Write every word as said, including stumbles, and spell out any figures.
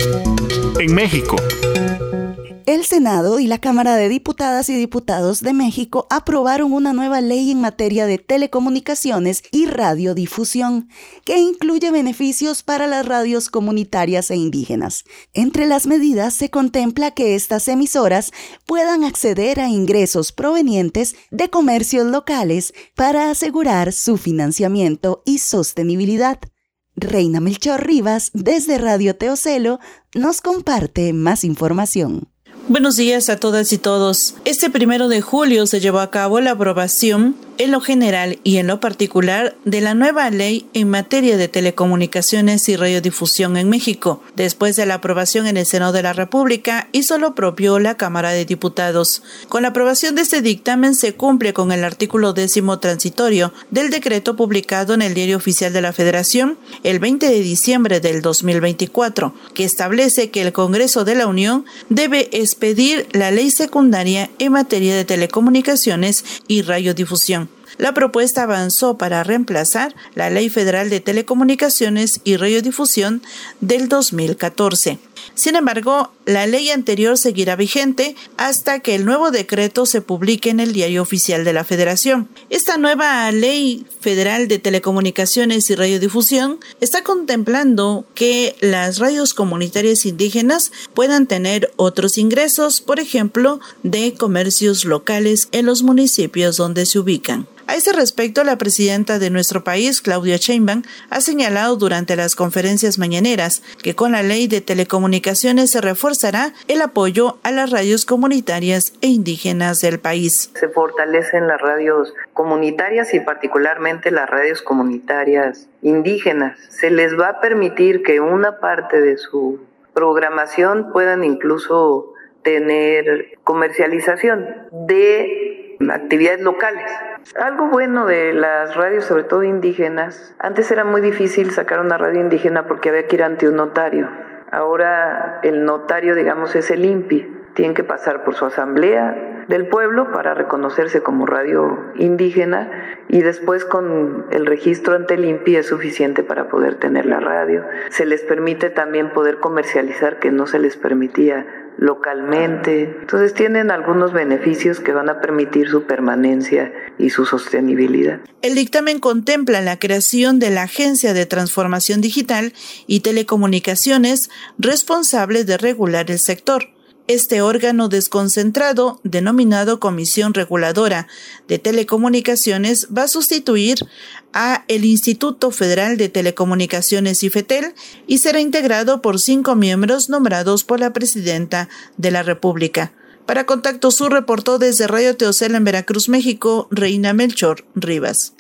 En México. El Senado y la Cámara de Diputadas y Diputados de México aprobaron una nueva ley en materia de telecomunicaciones y radiodifusión, que incluye beneficios para las radios comunitarias e indígenas. Entre las medidas se contempla que estas emisoras puedan acceder a ingresos provenientes de comercios locales para asegurar su financiamiento y sostenibilidad. Reina Melchor Rivas, desde Radio Teocelo, nos comparte más información. Buenos días a todas y todos. Este primero de julio se llevó a cabo la aprobación, en lo general y en lo particular, de la nueva ley en materia de telecomunicaciones y radiodifusión en México. Después de la aprobación en el Senado de la República, hizo lo propio la Cámara de Diputados. Con la aprobación de este dictamen se cumple con el artículo décimo transitorio del decreto publicado en el Diario Oficial de la Federación el veinte de diciembre del dos mil veinticuatro, que establece que el Congreso de la Unión debe expedir la ley secundaria en materia de telecomunicaciones y radiodifusión. La propuesta avanzó para reemplazar la Ley Federal de Telecomunicaciones y Radiodifusión del dos mil catorce. Sin embargo, la ley anterior seguirá vigente hasta que el nuevo decreto se publique en el Diario Oficial de la Federación. Esta nueva Ley Federal de Telecomunicaciones y Radiodifusión está contemplando que las radios comunitarias indígenas puedan tener otros ingresos, por ejemplo, de comercios locales en los municipios donde se ubican. A ese respecto, la presidenta de nuestro país, Claudia Sheinbaum, ha señalado durante las conferencias mañaneras que con la ley de telecomunicaciones se reforzará el apoyo a las radios comunitarias e indígenas del país. Se fortalecen las radios comunitarias y particularmente las radios comunitarias indígenas. Se les va a permitir que una parte de su programación puedan incluso tener comercialización de actividades locales. Algo bueno de las radios, sobre todo indígenas, antes era muy difícil sacar una radio indígena porque había que ir ante un notario. Ahora el notario, digamos, es el I N P I. Tienen que pasar por su asamblea del pueblo para reconocerse como radio indígena y después con el registro ante el I N P I es suficiente para poder tener la radio. Se les permite también poder comercializar, que no se les permitía localmente. Entonces tienen algunos beneficios que van a permitir su permanencia y su sostenibilidad. El dictamen contempla la creación de la Agencia de Transformación Digital y Telecomunicaciones responsable de regular el sector. Este órgano desconcentrado, denominado Comisión Reguladora de Telecomunicaciones, va a sustituir a el Instituto Federal de Telecomunicaciones IFETEL y será integrado por cinco miembros nombrados por la Presidenta de la República. Para Contacto Sur reportó desde Radio Teocelo en Veracruz, México, Reina Melchor Rivas.